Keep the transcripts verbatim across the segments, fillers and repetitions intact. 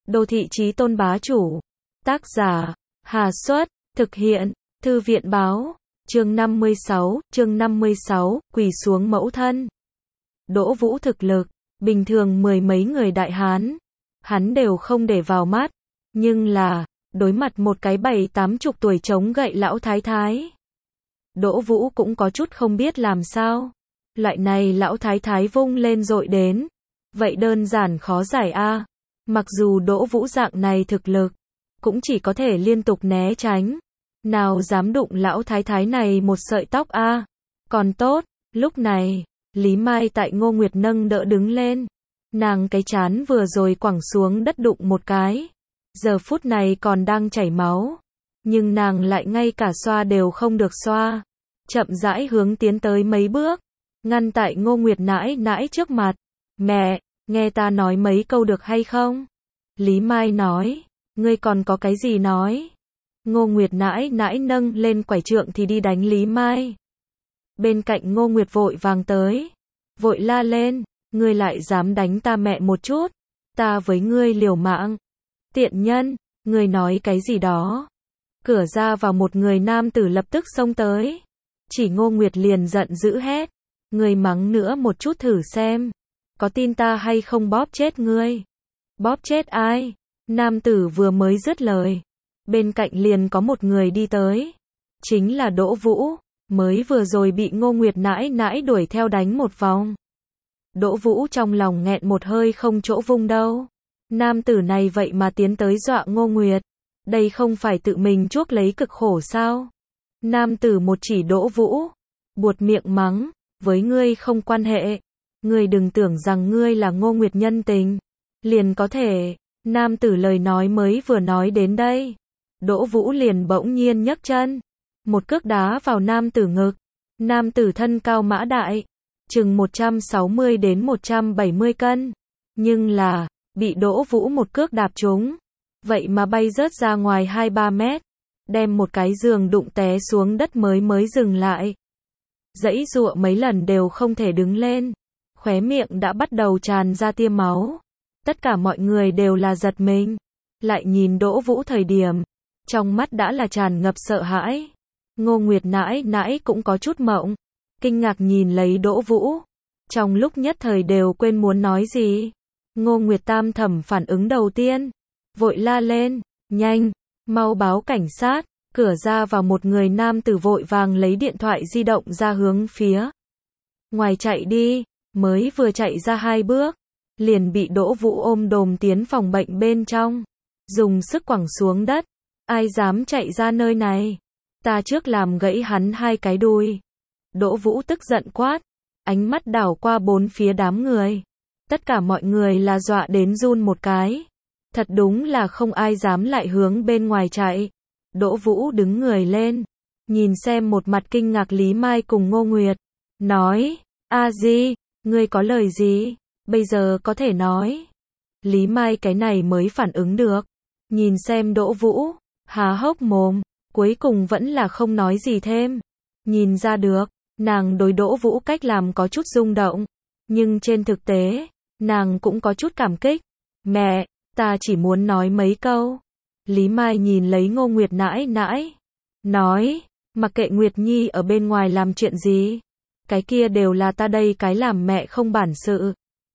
Đô thị chí tôn bá chủ. Tác giả, Hà Xuất, thực hiện, Thư viện báo, chương năm mươi sáu, chương năm mươi sáu, quỳ xuống mẫu thân. Đỗ Vũ thực lực, bình thường mười mấy người đại hán, hắn đều không để vào mắt, nhưng là, đối mặt một cái bảy tám chục tuổi chống gậy lão thái thái. Đỗ Vũ cũng có chút không biết làm sao. Loại này lão thái thái vung lên dội đến. Vậy đơn giản khó giải a. Mặc dù Đỗ Vũ dạng này thực lực, cũng chỉ có thể liên tục né tránh. Nào dám đụng lão thái thái này một sợi tóc a. Còn tốt, lúc này, Lý Mai tại Ngô Nguyệt nâng đỡ đứng lên. Nàng cái trán vừa rồi quẳng xuống đất đụng một cái. Giờ phút này còn đang chảy máu. Nhưng nàng lại ngay cả xoa đều không được xoa. Chậm rãi hướng tiến tới mấy bước. Ngăn tại Ngô Nguyệt nãi nãi trước mặt. Mẹ, nghe ta nói mấy câu được hay không? Lý Mai nói. Ngươi còn có cái gì nói? Ngô Nguyệt nãi nãi nâng lên quải trượng thì đi đánh Lý Mai. Bên cạnh Ngô Nguyệt vội vàng tới. Vội la lên. Ngươi lại dám đánh ta mẹ một chút. Ta với ngươi liều mạng. Tiện nhân, ngươi nói cái gì đó? Cửa ra vào một người nam tử lập tức xông tới. Chỉ Ngô Nguyệt liền giận dữ hét. Ngươi mắng nữa một chút thử xem. Có tin ta hay không bóp chết ngươi? Bóp chết ai? Nam tử vừa mới dứt lời. Bên cạnh liền có một người đi tới. Chính là Đỗ Vũ. Mới vừa rồi bị Ngô Nguyệt nãi nãi đuổi theo đánh một vòng. Đỗ Vũ trong lòng nghẹn một hơi không chỗ vung đâu. Nam tử này vậy mà tiến tới dọa Ngô Nguyệt. Đây không phải tự mình chuốc lấy cực khổ sao? Nam tử một chỉ Đỗ Vũ. Buột miệng mắng. Với ngươi không quan hệ. Ngươi đừng tưởng rằng ngươi là Ngô Nguyệt nhân tình. Liền có thể. Nam tử lời nói mới vừa nói đến đây. Đỗ Vũ liền bỗng nhiên nhấc chân. Một cước đá vào nam tử ngực. Nam tử thân cao mã đại. Chừng một trăm sáu mươi đến một trăm bảy mươi cân. Nhưng là, bị Đỗ Vũ một cước đạp trúng. Vậy mà bay rớt ra ngoài hai ba mét. Đem một cái giường đụng té xuống đất mới mới dừng lại. Giãy giụa mấy lần đều không thể đứng lên. Khóe miệng đã bắt đầu tràn ra tia máu. Tất cả mọi người đều là giật mình. Lại nhìn Đỗ Vũ thời điểm. Trong mắt đã là tràn ngập sợ hãi. Ngô Nguyệt nãi nãi cũng có chút mộng. Kinh ngạc nhìn lấy Đỗ Vũ. Trong lúc nhất thời đều quên muốn nói gì. Ngô Nguyệt tam thẩm phản ứng đầu tiên. Vội la lên. Nhanh. Mau báo cảnh sát. Cửa ra vào một người nam tử vội vàng lấy điện thoại di động ra hướng phía ngoài chạy đi. Mới vừa chạy ra hai bước. Liền bị Đỗ Vũ ôm đồm tiến phòng bệnh bên trong. Dùng sức quẳng xuống đất. Ai dám chạy ra nơi này? Ta trước làm gãy hắn hai cái đuôi. Đỗ Vũ tức giận quát. Ánh mắt đảo qua bốn phía đám người. Tất cả mọi người là dọa đến run một cái. Thật đúng là không ai dám lại hướng bên ngoài chạy. Đỗ Vũ đứng người lên. Nhìn xem một mặt kinh ngạc Lý Mai cùng Ngô Nguyệt. Nói. A Di, ngươi có lời gì? Bây giờ có thể nói. Lý Mai cái này mới phản ứng được. Nhìn xem Đỗ Vũ. Há hốc mồm. Cuối cùng vẫn là không nói gì thêm. Nhìn ra được. Nàng đối Đỗ Vũ cách làm có chút rung động. Nhưng trên thực tế. Nàng cũng có chút cảm kích. Mẹ, ta chỉ muốn nói mấy câu. Lý Mai nhìn lấy Ngô Nguyệt nãi nãi. Nói. Mặc kệ Nguyệt Nhi ở bên ngoài làm chuyện gì. Cái kia đều là ta đây cái làm mẹ không bản sự.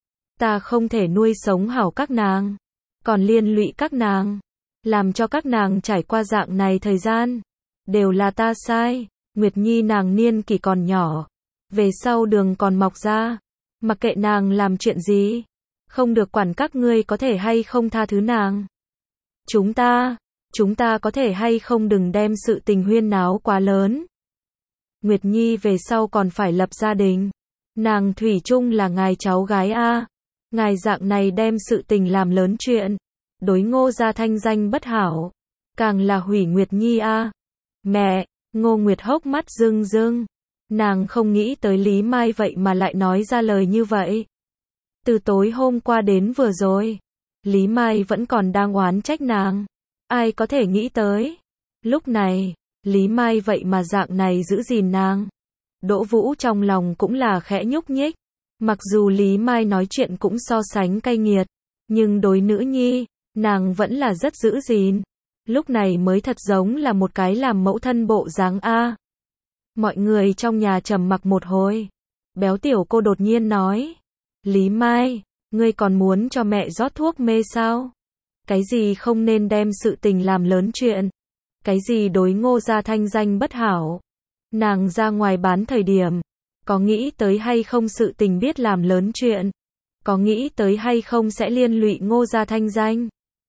Ta không thể nuôi sống hảo các nàng. Còn liên lụy các nàng. Làm cho các nàng trải qua dạng này thời gian. Đều là ta sai. Nguyệt Nhi nàng niên kỷ còn nhỏ. Về sau đường còn mọc ra. Mặc kệ nàng làm chuyện gì. Không được quản các ngươi có thể hay không tha thứ nàng. Chúng ta. Chúng ta có thể hay không đừng đem sự tình huyên náo quá lớn. Nguyệt Nhi về sau còn phải lập gia đình. Nàng thủy chung là ngài cháu gái a. Ngài dạng này đem sự tình làm lớn chuyện. Đối Ngô gia thanh danh bất hảo. Càng là hủy Nguyệt Nhi a. Mẹ, Ngô Nguyệt hốc mắt rưng rưng. Nàng không nghĩ tới Lý Mai vậy mà lại nói ra lời như vậy. Từ tối hôm qua đến vừa rồi. Lý Mai vẫn còn đang oán trách nàng. Ai có thể nghĩ tới. Lúc này, Lý Mai vậy mà dạng này giữ gìn nàng. Đỗ Vũ trong lòng cũng là khẽ nhúc nhích. Mặc dù Lý Mai nói chuyện cũng so sánh cay nghiệt. Nhưng đối nữ nhi, Nàng vẫn là rất giữ gìn. Lúc này mới thật giống là một cái làm mẫu thân bộ dáng a. Mọi người trong nhà trầm mặc một hồi. Béo tiểu cô đột nhiên nói. Lý Mai, ngươi còn muốn cho mẹ rót thuốc mê sao? Cái gì không nên đem sự tình làm lớn chuyện? Cái gì đối Ngô gia thanh danh bất hảo? Nàng ra ngoài bán thời điểm, có nghĩ tới hay không sự tình biết làm lớn chuyện? Có nghĩ tới hay không sẽ liên lụy Ngô gia thanh danh?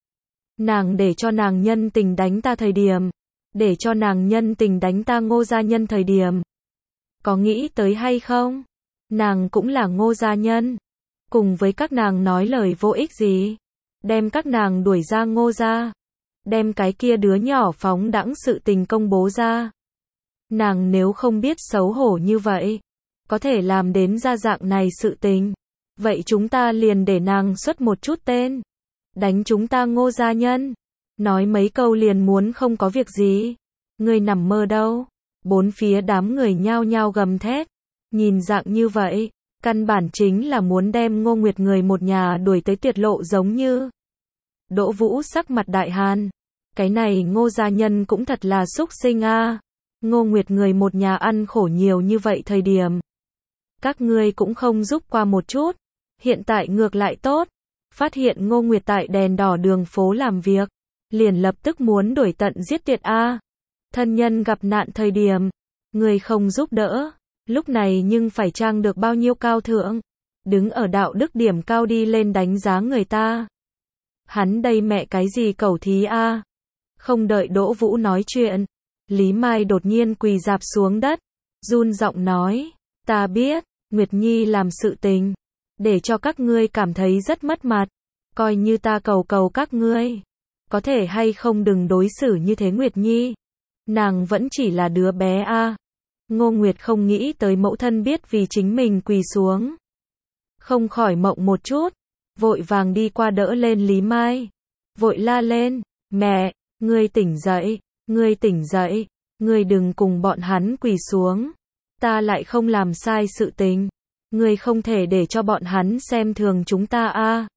Nàng để cho nàng nhân tình đánh ta thời điểm, để cho nàng nhân tình đánh ta Ngô gia nhân thời điểm. Có nghĩ tới hay không? Nàng cũng là Ngô gia nhân. Cùng với các nàng nói lời vô ích gì? Đem các nàng đuổi ra Ngô gia. Đem cái kia đứa nhỏ phóng đãng sự tình công bố ra. Nàng nếu không biết xấu hổ như vậy, có thể làm đến ra dạng này sự tình, vậy chúng ta liền để nàng xuất một chút tên. Đánh chúng ta Ngô gia nhân. Nói mấy câu liền muốn không có việc gì. Ngươi nằm mơ đâu. Bốn phía đám người nhao nhao gầm thét. Nhìn dạng như vậy, căn bản chính là muốn đem Ngô Nguyệt người một nhà đuổi tới tuyệt lộ giống như. Đỗ Vũ sắc mặt đại hàn. Cái này Ngô gia nhân cũng thật là xúc sinh a. Ngô Nguyệt người một nhà ăn khổ nhiều như vậy thời điểm. Các ngươi cũng không giúp qua một chút. Hiện tại ngược lại tốt. Phát hiện Ngô Nguyệt tại đèn đỏ đường phố làm việc. Liền lập tức muốn đuổi tận giết tuyệt a. Thân nhân gặp nạn thời điểm. Người không giúp đỡ. Lúc này nhưng phải trang được bao nhiêu cao thượng. Đứng ở đạo đức điểm cao đi lên đánh giá người ta. Hắn đây mẹ cái gì cẩu thí a. Không đợi Đỗ Vũ nói chuyện. Lý Mai đột nhiên quỳ rạp xuống đất. Run giọng nói. Ta biết, Nguyệt Nhi làm sự tình. Để cho các ngươi cảm thấy rất mất mặt. Coi như ta cầu cầu các ngươi. Có thể hay không đừng đối xử như thế Nguyệt Nhi. Nàng vẫn chỉ là đứa bé a. Ngô Nguyệt không nghĩ tới mẫu thân biết vì chính mình quỳ xuống. Không khỏi mộng một chút. Vội vàng đi qua đỡ lên Lý Mai. Vội la lên. Mẹ, ngươi tỉnh dậy. Ngươi tỉnh dậy. Ngươi đừng cùng bọn hắn quỳ xuống. Ta lại không làm sai sự tình. Ngươi không thể để cho bọn hắn xem thường chúng ta a.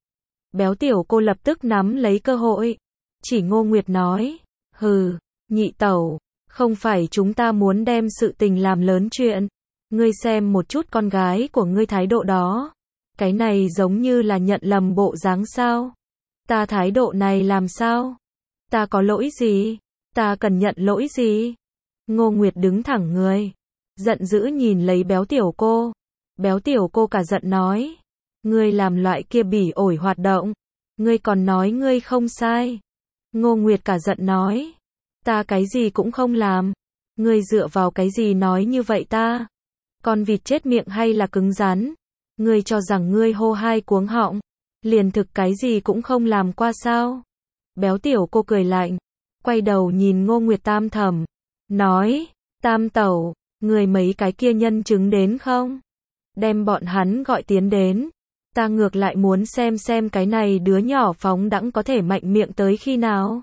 Béo tiểu cô lập tức nắm lấy cơ hội. Chỉ Ngô Nguyệt nói. Hừ, nhị tẩu. Không phải chúng ta muốn đem sự tình làm lớn chuyện. Ngươi xem một chút con gái của ngươi thái độ đó. Cái này giống như là nhận lầm bộ dáng sao. Ta thái độ này làm sao? Ta có lỗi gì? Ta cần nhận lỗi gì? Ngô Nguyệt đứng thẳng người. Giận dữ nhìn lấy béo tiểu cô. Béo tiểu cô cả giận nói. Ngươi làm loại kia bỉ ổi hoạt động. Ngươi còn nói ngươi không sai. Ngô Nguyệt cả giận nói. Ta cái gì cũng không làm. Ngươi dựa vào cái gì nói như vậy ta? Con vịt chết miệng hay là cứng rắn? Ngươi cho rằng ngươi hô hai cuống họng. Liền thực cái gì cũng không làm qua sao? Béo tiểu cô cười lạnh. Quay đầu nhìn Ngô Nguyệt tam thẩm. Nói. Tam tẩu. Người mấy cái kia nhân chứng đến không? Đem bọn hắn gọi tiến đến. Ta ngược lại muốn xem xem cái này đứa nhỏ phóng đãng có thể mạnh miệng tới khi nào.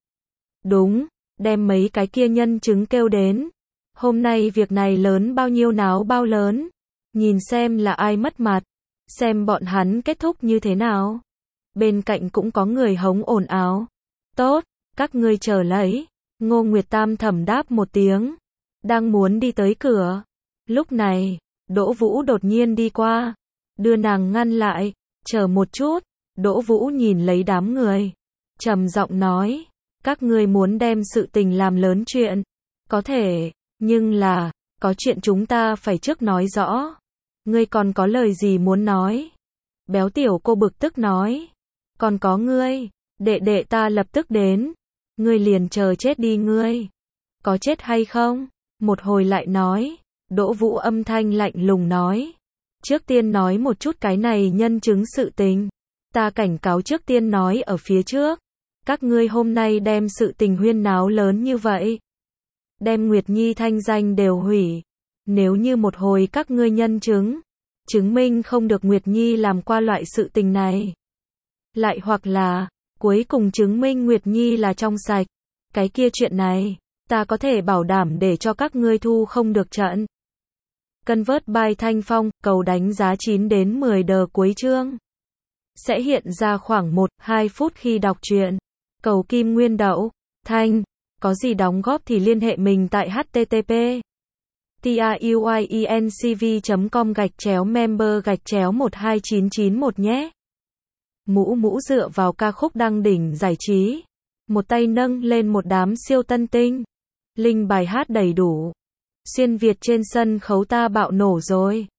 Đúng, đem mấy cái kia nhân chứng kêu đến. Hôm nay việc này lớn bao nhiêu náo bao lớn. Nhìn xem là ai mất mặt. Xem bọn hắn kết thúc như thế nào. Bên cạnh cũng có người hống ồn ào. Tốt, các ngươi chờ lấy. Ngô Nguyệt tam thẩm đáp một tiếng. Đang muốn đi tới cửa. Lúc này, Đỗ Vũ đột nhiên đi qua. Đưa nàng ngăn lại. Chờ một chút. Đỗ Vũ nhìn lấy đám người. Trầm giọng nói. Các ngươi muốn đem sự tình làm lớn chuyện. Có thể. Nhưng là. Có chuyện chúng ta phải trước nói rõ. Ngươi còn có lời gì muốn nói? Béo tiểu cô bực tức nói. Còn có ngươi. Đệ đệ ta lập tức đến. Ngươi liền chờ chết đi ngươi. Có chết hay không? Một hồi lại nói. Đỗ Vũ âm thanh lạnh lùng nói. Trước tiên nói một chút cái này nhân chứng sự tình. Ta cảnh cáo trước tiên nói ở phía trước. Các ngươi hôm nay đem sự tình huyên náo lớn như vậy. Đem Nguyệt Nhi thanh danh đều hủy. Nếu như một hồi các ngươi nhân chứng. Chứng minh không được Nguyệt Nhi làm qua loại sự tình này. Lại hoặc là. Cuối cùng chứng minh Nguyệt Nhi là trong sạch. Cái kia chuyện này. Ta có thể bảo đảm để cho các ngươi thu không được trận. Convert by Thanh Phong, cầu đánh giá chín đến mười đờ cuối chương. sẽ hiện ra khoảng một đến hai phút khi đọc truyện. Cầu Kim Nguyên Đậu, Thanh, có gì đóng góp thì liên hệ mình tại h t t p truyencv chấm com gạch chéo member gạch chéo một hai chín chín một nhé. Mũ mũ dựa vào ca khúc đăng đỉnh giải trí. Một tay nâng lên một đám siêu tân tinh. Link bài hát đầy đủ. Xuyên Việt trên sân khấu ta bạo nổ rồi.